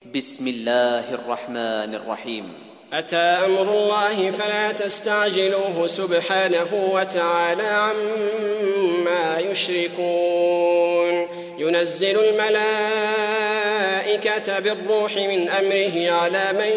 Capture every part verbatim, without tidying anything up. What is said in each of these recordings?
بسم الله الرحمن الرحيم. أتى أمر الله فلا تستعجلوه سبحانه وتعالى عما يشركون. ينزل الملائكة بالروح من أمره على من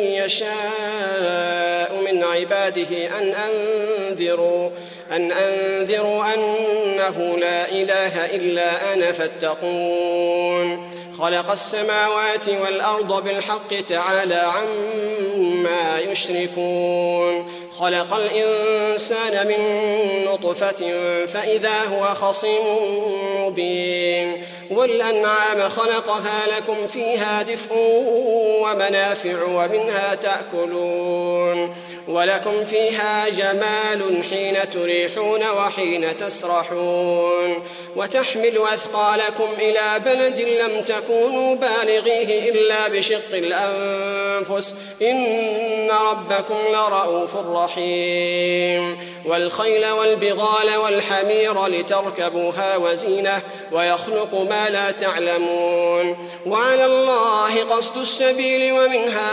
يشاء من عباده أن أنذروا أن أنذروا أنه لا إله إلا أنا فاتقون. خلق السماوات والأرض بالحق تعالى عما يشركون. خلق الإنسان من نطفة فإذا هو خصيم مبين. والأنعام خلقها لكم فيها دفء ومنافع ومنها تأكلون ولكم فيها جمال حين تريحون وحين تسرحون. وتحمل أثقالكم إلى بلد لم تكونوا بالغيه إلا بشق الأنفس إن ربكم لرؤوف رحيم. والخيل والبغال والحمير لتركبوها وزينة ويخلق ما لا تعلمون. وعلى الله قصد السبيل ومنها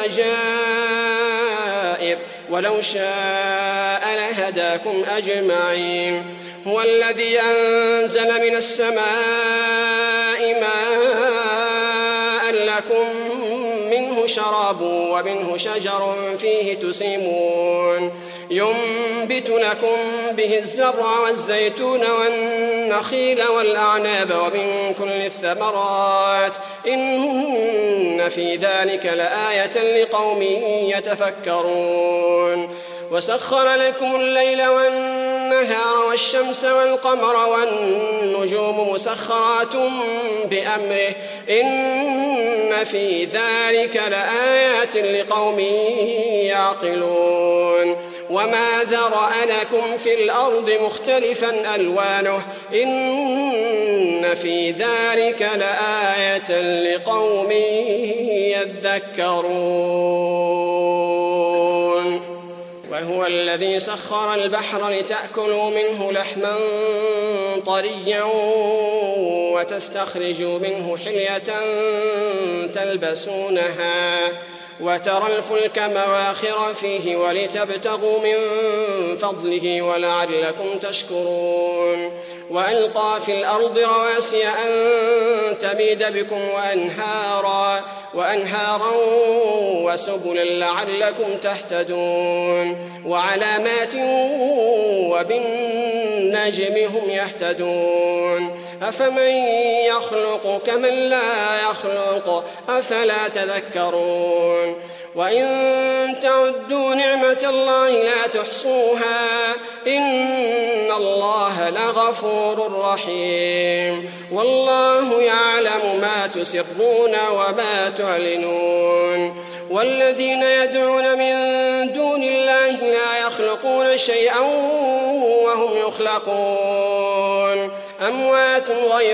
جائر ولو شاء لهداكم أجمعين. هو الذي أنزل من السماء ماء لكم منه شراب ومنه شجر فيه تسيمون. ينبت لكم به الزرع والزيتون والنخيل والأعناب ومن كل الثمرات إن في ذلك لآية لقوم يتفكرون. وسخر لكم الليل والنهار والشمس والقمر والنجوم مسخرات بأمره إن في ذلك لآيات لقوم يعقلون. وما ذرأ لكم في الأرض مختلفا ألوانه إن في ذلك لآية لقوم يذكرون. وهو الذي سخر البحر لتأكلوا منه لحما طريا وتستخرجوا منه حلية تلبسونها وترى الفلك مواخر فيه ولتبتغوا من فضله ولعلكم تشكرون. وألقى في الأرض رواسي أن تميد بكم وأنهارا وأنهارا وسبلا لعلكم تهتدون. وعلامات وبالنجم هم يهتدون. أفمن يخلق كمن لا يخلق أفلا تذكرون. وإن تعدوا نعمة الله لا تحصوها إن الله لغفور رحيم. والله يعلم ما تسرون وما تعلنون. والذين يدعون من دون الله لا يخلقون شيئا وهم يخلقون أموات غير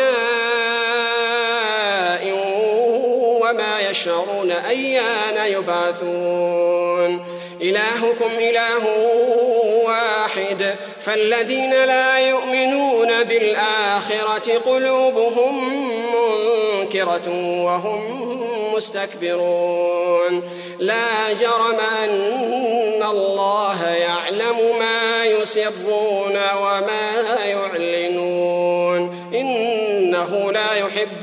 أحياء وما يشعرون أيان يبعثون. إلهكم إله واحد فالذين لا يؤمنون بالآخرة قلوبهم منكرة وهم مستكبرون. لا جرم أن الله يعلم ما يسرون وما يعلنون إنه لا يحب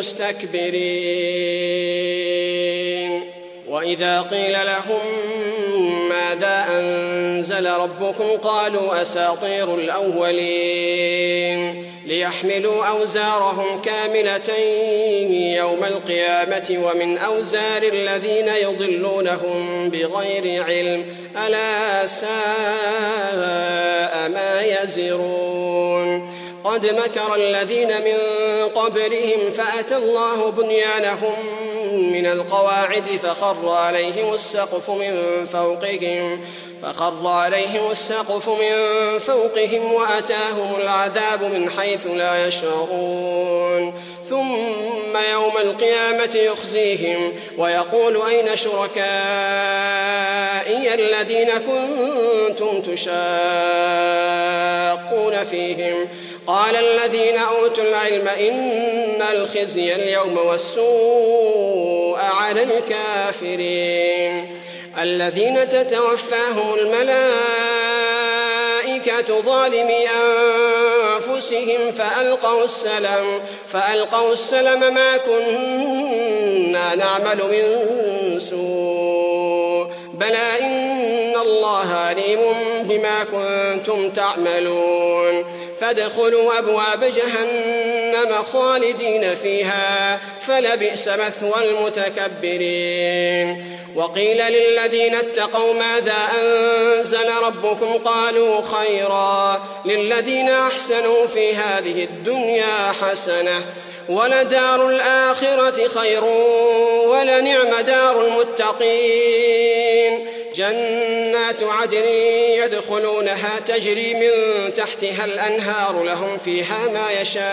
المستكبرين. وإذا قيل لهم ماذا أنزل ربكم قالوا أساطير الأولين ليحملوا أوزارهم كاملة يوم القيامة ومن أوزار الذين يضلونهم بغير علم ألا ساء ما يزرون. قد مكر الذين من قبلهم فأتى الله بنيانهم من القواعد فخر عليهم السقف من فوقهم فخر عليهم السقف من فوقهم وأتاهم العذاب من حيث لا يشعرون. ثم يوم القيامة يخزيهم ويقول أين شركائي الذين كنتم تشاقون فيهم قال الذين أوتوا العلم إن الخزي اليوم والسوء على الكافرين. الذين تتوفاهم الملائكة ظالمي أنفسهم فألقوا السلم فألقوا السلم ما كنا نعمل من سوء بلى إن الله عليم بما كنتم تعملون. فادخلوا أبواب جهنم خالدين فيها فلبئس مثوى المتكبرين. وقيل للذين اتقوا ماذا أنزل ربكم قالوا خيرا للذين أحسنوا في هذه الدنيا حسنة ولدار الآخرة خير ولنعم دار المتقين. جنات عدن يدخلونها تجري من تحتها الأنهار لهم فيها ما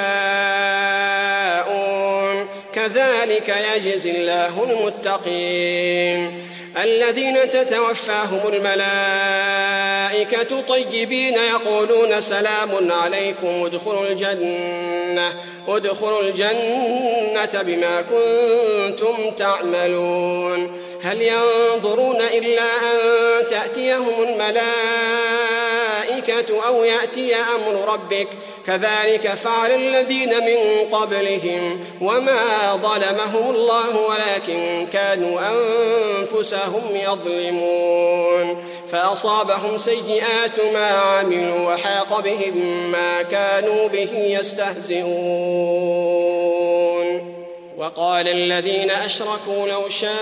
يشاءون كذلك يجزي الله المتقين. الذين تتوفاهم الملائكة طيبين يقولون سلام عليكم ادخلوا الجنة ادخلوا الجنة بما كنتم تعملون. هل ينظرون إلا أن تأتيهم الملائكة أو يأتي أمر ربك كذلك فعل الذين من قبلهم وما ظلمهم الله ولكن كانوا أنفسهم يظلمون. فأصابهم سيئات ما عملوا وحاق بهم ما كانوا به يستهزئون. وقال الذين أشركوا لو شاء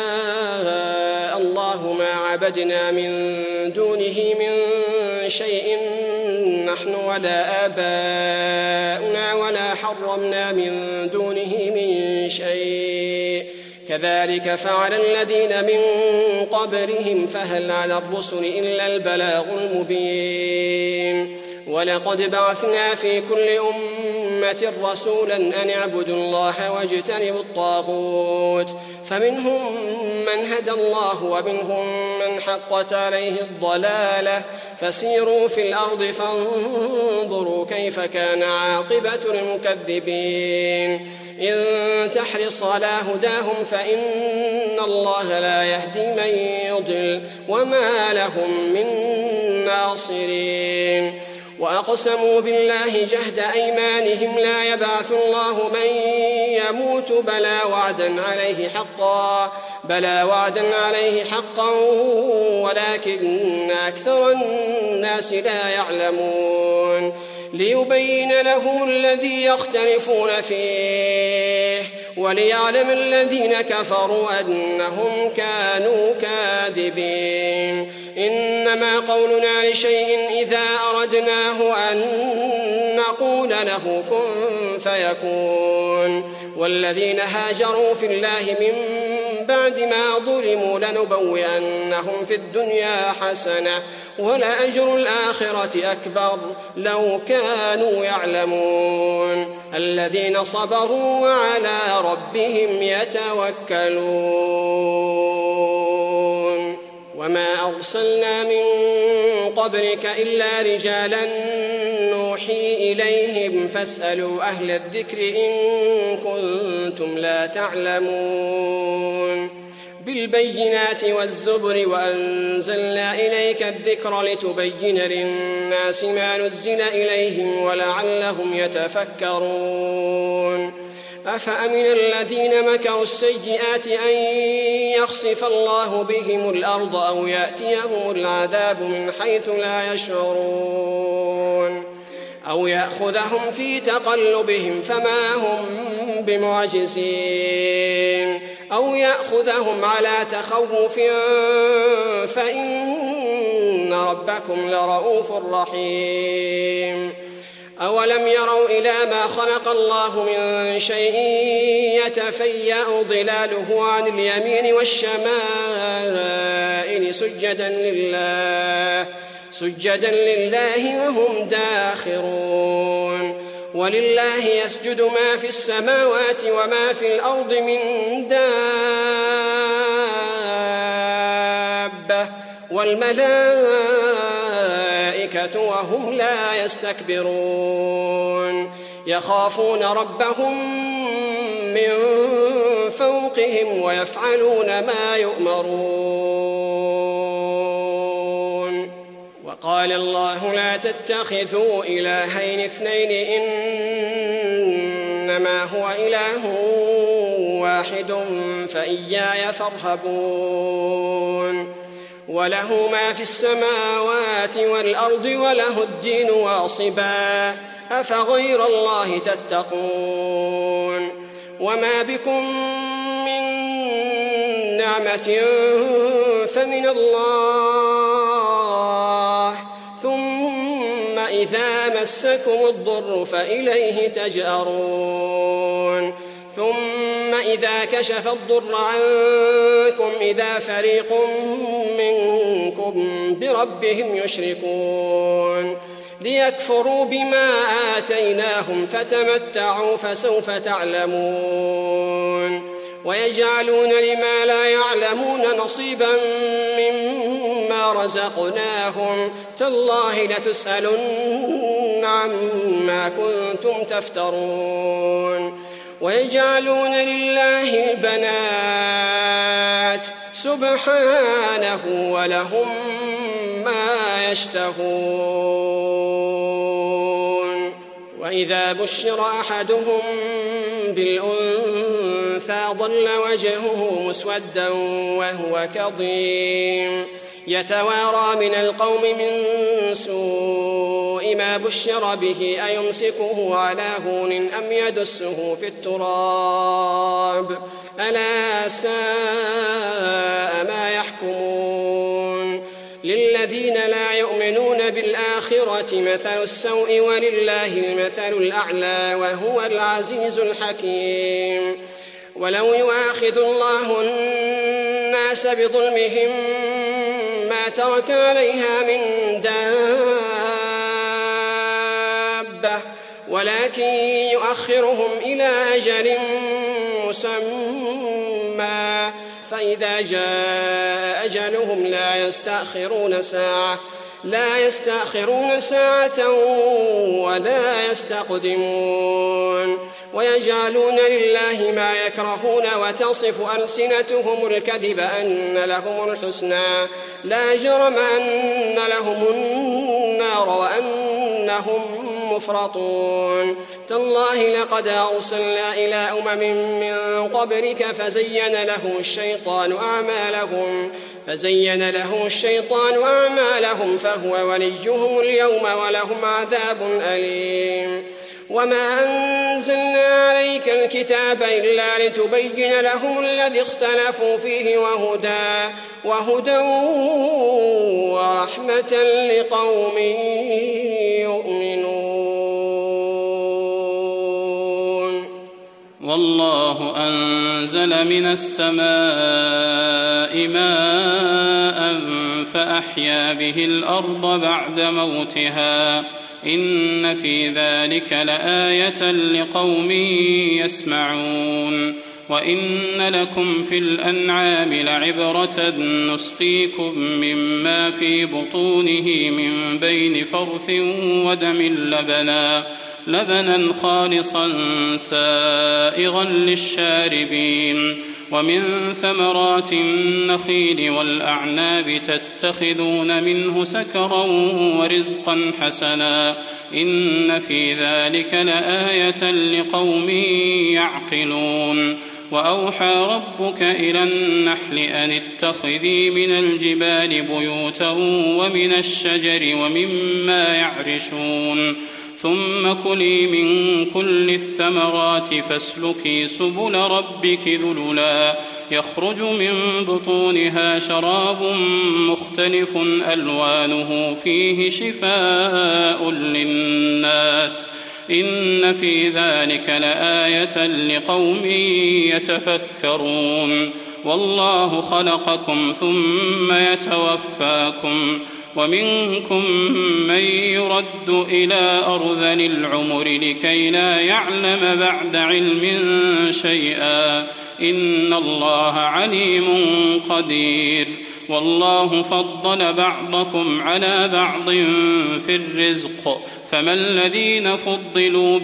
الله ما عبدنا من دونه من شيء نحن ولا آباؤنا ولا حرمنا من دونه من شيء كذلك فعل الذين من قبلهم فهل على الرسل إلا البلاغ المبين. ولقد بعثنا في كل أمة رسولا أن اعبدوا الله واجتنبوا الطاغوت فمنهم من هدى الله ومنهم من حقت عليه الضلالة فسيروا في الأرض فانظروا كيف كان عاقبة المكذبين. إن تحرص على هداهم فإن الله لا يهدي من يضل وما لهم من ناصرين. وأقسموا بالله جهد أيمانهم لا يبعث الله من يموت بلى وعدا عليه حقا بلى وعدا عليه حقا ولكن أكثر الناس لا يعلمون. ليبين لهم الذي يختلفون فيه وليعلم الذين كفروا أنهم كانوا كاذبين. إنما قولنا لشيء إذا أردناه أن نقول له كن فيكون. والذين هاجروا في الله من بعد ما ظلموا لنبوئنهم في الدنيا حسنة ولأجر الآخرة أكبر لو كانوا يعلمون. الذين صبروا وعلى ربهم يتوكلون. وما أرسلنا من قبلك إلا رجالا نوحي إليهم فاسألوا أهل الذكر إن كنتم لا تعلمون. بالبينات والزبر وأنزلنا إليك الذكر لتبين للناس ما نزل إليهم ولعلهم يتفكرون. أفأمن الذين مكروا السيئات أن يخسف الله بهم الأرض أو يأتيهم العذاب من حيث لا يشعرون أو يأخذهم في تقلبهم فما هم بمعجزين أو يأخذهم على تخوف فإن ربكم لرؤوف رحيم. أولم يروا إلى ما خلق الله من شيء يتفيأ ظلاله عن اليمين والشمائل سجدا لله سجدا لله وهم داخرون. ولله يسجد ما في السماوات وما في الأرض من دابة والملائكة وهم لا يستكبرون. يخافون ربهم من فوقهم ويفعلون ما يؤمرون. وقال الله لا تتخذوا إلهين اثنين إنما هو إله واحد فإياي فارهبون. وله ما في السماوات والأرض وله الدين واصبا أفغير الله تتقون. وما بكم من نعمة فمن الله ثم إذا مسكم الضر فإليه تجأرون. ثم إذا كشف الضر عنكم إذا فريق منكم بربهم يشركون ليكفروا بما آتيناهم فتمتعوا فسوف تعلمون. ويجعلون لما لا يعلمون نصيبا مما رزقناهم تالله لتسألن عما كنتم تفترون. ويجعلون لله البنات سبحانه ولهم ما يشتهون. وإذا بشر أحدهم بالأنثى ظل وجهه مسودا وهو كظيم يتوارى من القوم من سوء ما بشر به أيمسكه على هون أم يدسه في التراب ألا ساء ما يحكمون. للذين لا يؤمنون بالآخرة مثل السوء ولله المثل الأعلى وهو العزيز الحكيم. ولو يؤاخذ الله الناس بظلمهم ما ترك عليها من دابة ولكن يؤخرهم إلى أجل مسمى فإذا جاء أجلهم لا يستأخرون ساعة لا يستأخرون ساعة ولا يستقدمون. ويجعلون لله ما يكرهون وتصف ألسنتهم الكذب أن لهم الحسنى لا جرم أن لهم النار وأنهم مفرطون. تالله لقد أرسلنا إلى أمم من قبلك فزين لهم الشيطان أعمالهم فزين لهم الشيطان أعمالهم فهو وليهم اليوم ولهم عذاب أليم. وما أنزلنا عليك الكتاب إلا لتبين لهم الذي اختلفوا فيه وهدى وهدى ورحمة لقوم يؤمنون. والله أنزل من السماء ماء فأحيا به الأرض بعد موتها إن في ذلك لآية لقوم يسمعون. وإن لكم في الأنعام لعبرة نسقيكم مما في بطونه من بين فرث ودم لبنا لبنا خالصا سائغا للشاربين. ومن ثمرات النخيل والأعناب تتخذون منه سكرا ورزقا حسنا إن في ذلك لآية لقوم يعقلون. وأوحى ربك إلى النحل أن اتخذي من الجبال بيوتا ومن الشجر ومما يعرشون ثم كلي من كل الثمرات فاسلكي سبل ربك ذللا يخرج من بطونها شراب مختلف ألوانه فيه شفاء للناس إن في ذلك لآية لقوم يتفكرون. والله خلقكم ثم يتوفاكم ومنكم من يرد إلى أرذل العمر لكي لا يعلم بعد علم شيئا إن الله عليم قدير. والله فضل بعضكم على بعض في الرزق فما الذين فضلوا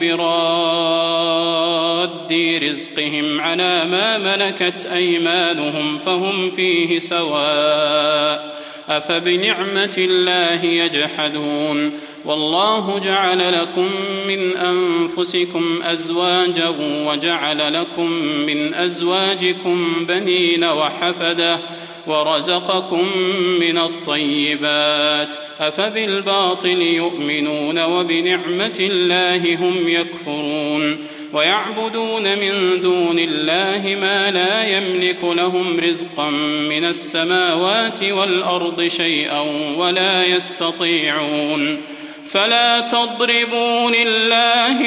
براد رزقهم على ما ملكت أيمانهم فهم فيه سواء أفبنعمة الله يجحدون والله جعل لكم من أنفسكم أزواجا وجعل لكم من أزواجكم بنين وحفدة ورزقكم من الطيبات أفبالباطل يؤمنون وبنعمة الله هم يكفرون ويعبدون من دون الله ما لا يملك لهم رزقا من السماوات والأرض شيئا ولا يستطيعون فلا تضربوا لله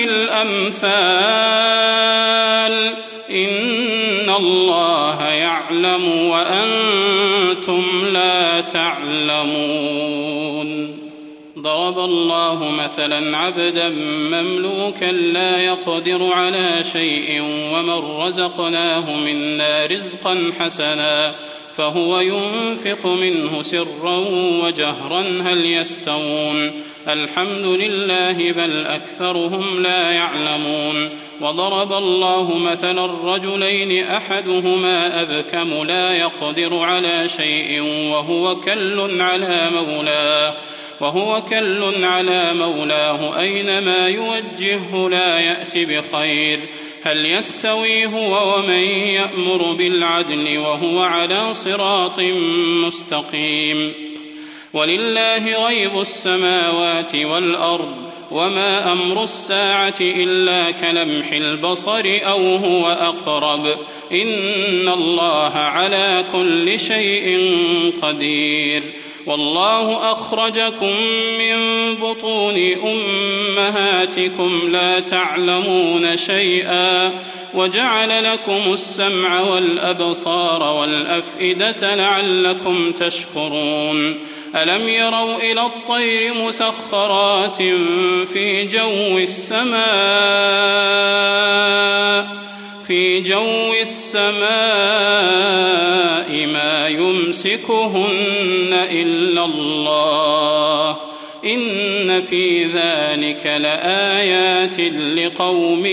الأمثال إن الله يعلم وأنتم لا تعلمون ضرب الله مثلا عبدا مملوكا لا يقدر على شيء ومن رزقناه منا رزقا حسنا فهو ينفق منه سرا وجهرا هل يستوون الحمد لله بل أكثرهم لا يعلمون وضرب الله مثلا الرجلين أحدهما أبكم لا يقدر على شيء وهو كل على مولاه وهو كل على مولاه أينما يوجهه لا يأتي بخير هل يستوي هو ومن يأمر بالعدل وهو على صراط مستقيم ولله غيب السماوات والأرض وما أمر الساعة إلا كلمح البصر أو هو أقرب إن الله على كل شيء قدير والله أخرجكم من بطون أمهاتكم لا تعلمون شيئا وجعل لكم السمع والأبصار والأفئدة لعلكم تشكرون ألم يروا إلى الطير مسخرات في جو السماء في جو السماء ما يمسكهن إلا الله إن في ذلك لآيات لقوم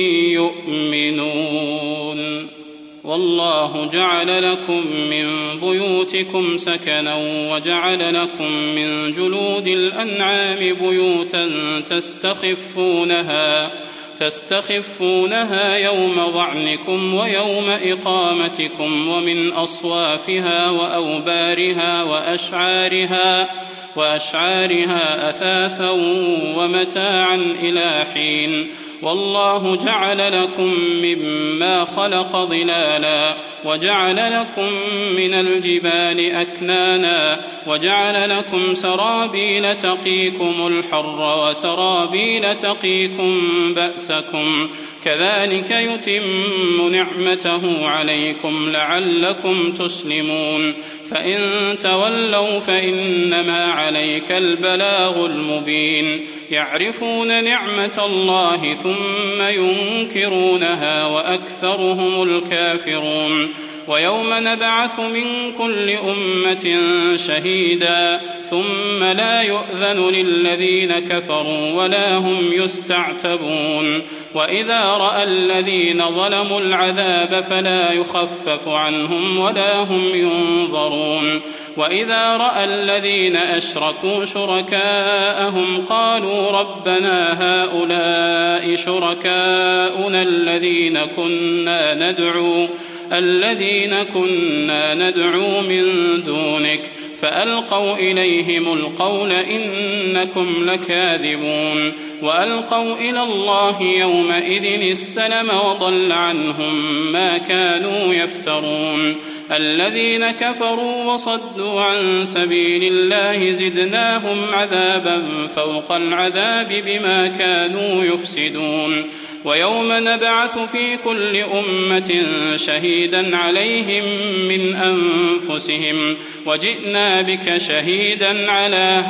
يؤمنون والله جعل لكم من بيوتكم سكنا وجعل لكم من جلود الأنعام بيوتا تستخفونها تستخفونها يوم ظعنكم ويوم إقامتكم ومن أصوافها وأوبارها وأشعارها وأشعارها أثاثا ومتاعا إلى حين والله جعل لكم مما خلق ظلالا وجعل لكم من الجبال أكنانا وجعل لكم سرابيل تقيكم الحر وسرابيل تقيكم بأسكم كذلك يتم نعمته عليكم لعلكم تسلمون فإن تولوا فإنما عليك البلاغ المبين يعرفون نعمة الله ثم ينكرونها وأكثرهم الكافرون ويوم نبعث من كل أمة شهيدا ثم لا يؤذن للذين كفروا ولا هم يستعتبون وإذا رأى الذين ظلموا العذاب فلا يخفف عنهم ولا هم ينظرون وإذا رأى الذين أشركوا شركاءهم قالوا ربنا هؤلاء شركاؤنا الذين كنا ندعو الذين كنا ندعو من دونك فألقوا إليهم القول إنكم لكاذبون وألقوا إلى الله يومئذ السلم وضل عنهم ما كانوا يفترون الذين كفروا وصدوا عن سبيل الله زدناهم عذابا فوق العذاب بما كانوا يفسدون ويوم نبعث في كل أمة شهيدا عليهم من أنفسهم وجئنا بك شهيدا على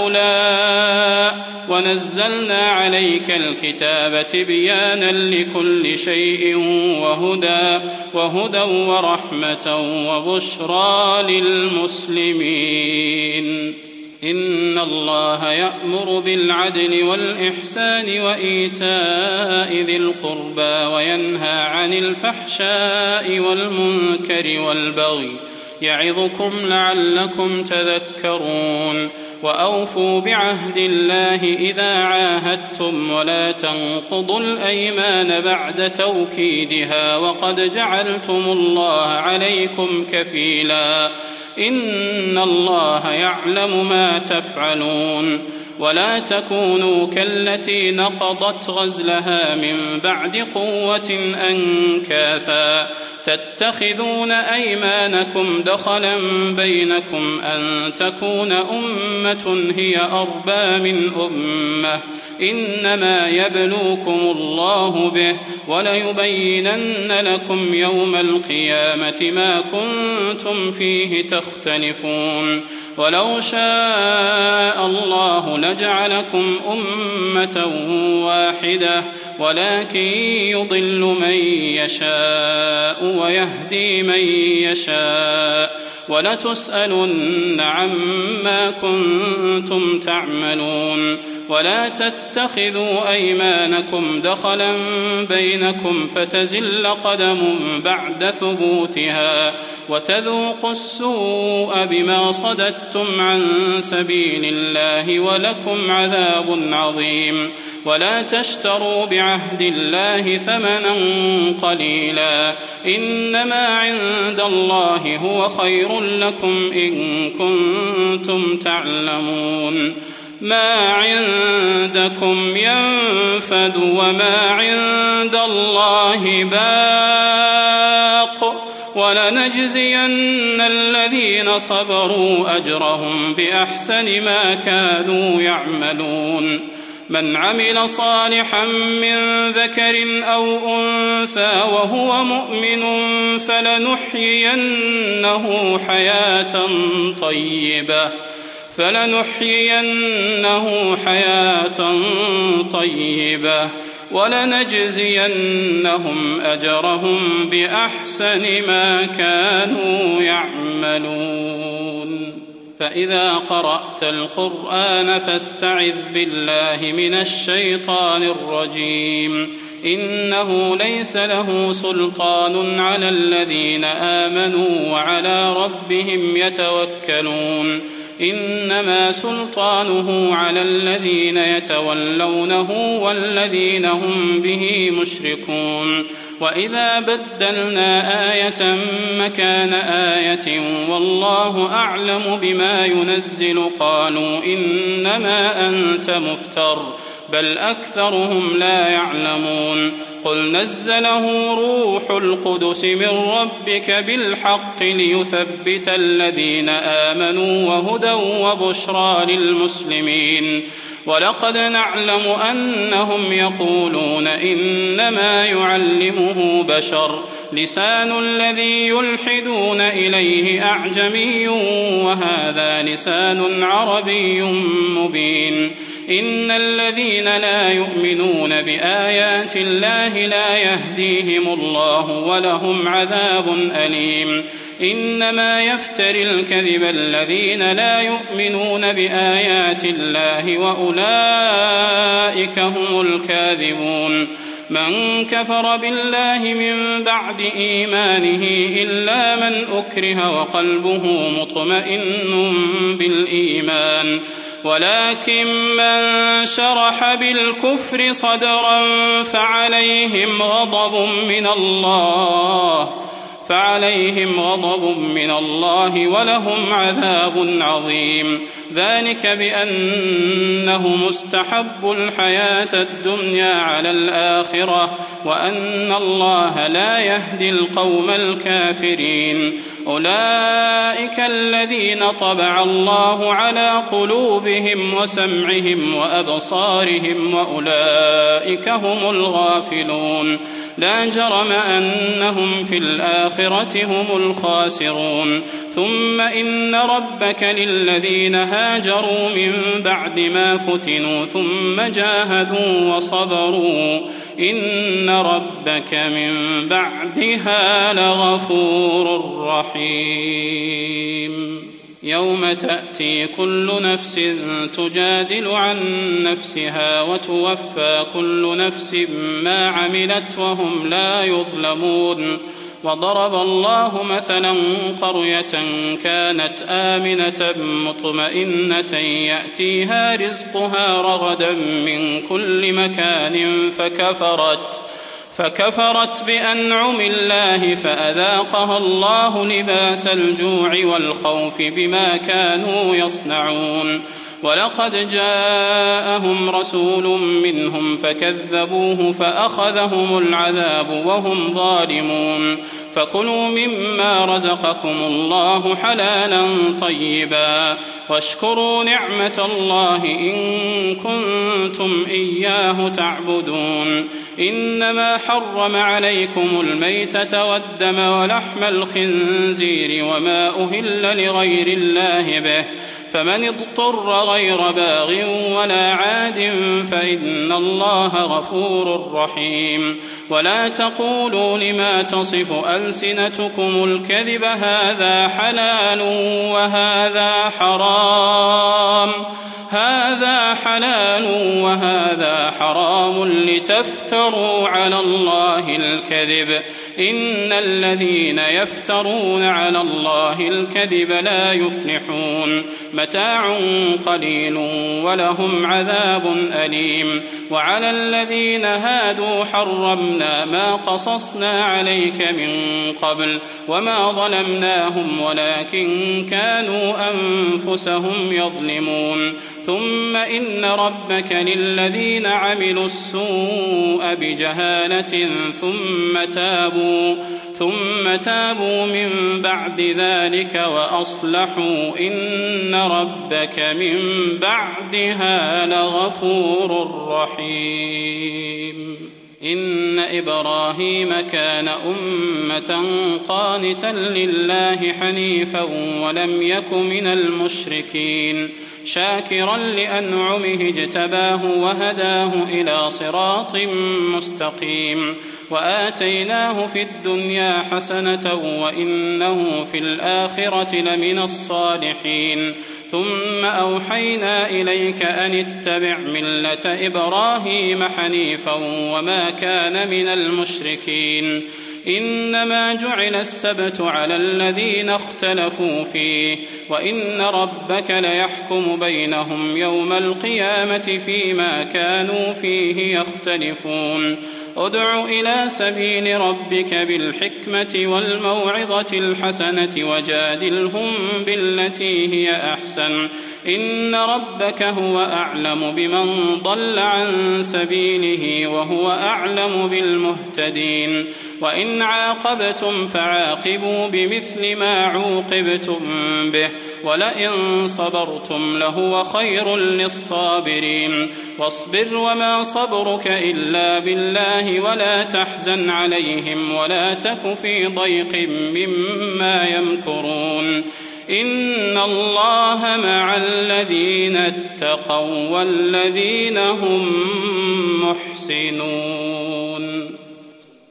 هؤلاء ونزلنا عليك الكتاب تبيانا لكل شيء وهدى وهدى ورحمة وبشرى للمسلمين. إن الله يأمر بالعدل والإحسان وإيتاء ذي القربى وينهى عن الفحشاء والمنكر والبغي يعظكم لعلكم تذكرون. وأوفوا بعهد الله إذا عاهدتم ولا تنقضوا الأيمان بعد توكيدها وقد جعلتم الله عليكم كفيلا إن الله يعلم ما تفعلون. ولا تكونوا كالتي نقضت غزلها من بعد قوة أنكاثا تتخذون أيمانكم دخلا بينكم أن تكون أمة هي أربى من أمة إنما يبلوكم الله به وليبينن لكم يوم القيامة ما كنتم فيه تختلفون. ولو شاء الله لجعلكم أمة واحدة ولكن يضل من يشاء ويهدي من يشاء ولتسألن عما كنتم تعملون. ولا تتخذوا أيمانكم دخلا بينكم فتزل قدم بعد ثبوتها وتذوقوا السوء بما صددتم عن سبيل الله ولكم عذاب عظيم. ولا تشتروا بعهد الله ثمنا قليلا إنما عند الله هو خير لكم إن كنتم تعلمون. ما عندكم ينفد وما عند الله باق ولنجزين الذين صبروا أجرهم بأحسن ما كانوا يعملون. من عمل صالحا من ذكر أو أنثى وهو مؤمن فلنحيينه حياة طيبة فلنحيينه حياة طيبة ولنجزينهم أجرهم بأحسن ما كانوا يعملون. فإذا قرأت القرآن فاستعذ بالله من الشيطان الرجيم إنه ليس له سلطان على الذين آمنوا وعلى ربهم يتوكلون. إنما سلطانه على الذين يتولونه والذين هم به مشركون. وإذا بدلنا آية مكان آية والله أعلم بما ينزل قالوا إنما أنت مفتر بل أكثرهم لا يعلمون. قل نزله روح القدس من ربك بالحق ليثبت الذين آمنوا وهدى وبشرى للمسلمين. ولقد نعلم أنهم يقولون إنما يعلمه بشر لسان الذي يلحدون إليه أعجمي وهذا لسان عربي مبين. إن الذين لا يؤمنون بآيات الله لا يهديهم الله ولهم عذاب أليم. إنما يفتري الكذب الذين لا يؤمنون بآيات الله وأولئك هم الكاذبون. من كفر بالله من بعد إيمانه إلا من أكره وقلبه مطمئن بالإيمان ولكن من شرح بالكفر صدرا فعليهم غضب من الله فعليهم غضب من الله ولهم عذاب عظيم. ذلك بأنه مستحب الحياة الدنيا على الآخرة وأن الله لا يهدي القوم الكافرين. أولئك الذين طبع الله على قلوبهم وسمعهم وأبصارهم وأولئك هم الغافلون. لا جرم أنهم في الآخرة هم الخاسرون. ثم إن ربك للذين هاجروا من بعد ما فتنوا ثم جاهدوا وصبروا إن ربك من بعدها لغفور رحيم. يوم تأتي كل نفس تجادل عن نفسها وتوفى كل نفس ما عملت وهم لا يظلمون. وضرب الله مثلا قرية كانت آمنة مطمئنة يأتيها رزقها رغدا من كل مكان فكفرت فكفرت بأنعم الله فأذاقها الله لباس الجوع والخوف بما كانوا يصنعون. ولقد جاءهم رسول منهم فكذبوه فأخذهم العذاب وهم ظالمون. فكلوا مما رزقكم الله حلالا طيبا واشكروا نعمة الله إن كنتم إياه تعبدون. إنما حرم عليكم الميتة والدم ولحم الخنزير وما أهل لغير الله به فمن اضطر غير باغ ولا عاد فإن الله غفور رحيم. ولا تقولوا لما تصف ألسنتكم الكذب هذا حلال وهذا حرام هذا حلال وهذا حرام لتفتروا على الله الكذب إن الذين يفترون على الله الكذب لا يفلحون. متاع قليل ولهم عذاب أليم. وعلى الذين هادوا حرمنا ما قصصنا عليك من قبل وما ظلمناهم ولكن كانوا أنفسهم يظلمون. ثم إن ربك للذين عملوا السوء بجهالة ثم تابوا ثم تابوا من بعد ذلك وأصلحوا إن ربك من بعدها لغفور رحيم. إن إبراهيم كان أمة قانتا لله حنيفا ولم يك من المشركين شاكرا لأنعمه اجتباه وهداه إلى صراط مستقيم. وآتيناه في الدنيا حسنة وإنه في الآخرة لمن الصالحين. ثم أوحينا إليك أن اتبع ملة إبراهيم حنيفا وما كان من المشركين. إنما جعل السبت على الذين اختلفوا فيه وإن ربك ليحكم بينهم يوم القيامة فيما كانوا فيه يختلفون. ادع إلى سبيل ربك بالحكمة والموعظة الحسنة وجادلهم بالتي هي أحسن إن ربك هو أعلم بمن ضل عن سبيله وهو أعلم بالمهتدين. وإن عاقبتم فعاقبوا بمثل ما عوقبتم به ولئن صبرتم لهو خير للصابرين. واصبر وما صبرك إلا بالله ولا تحزن عليهم ولا تك في ضيق مما يمكرون. إن الله مع الذين اتقوا والذين هم محسنون.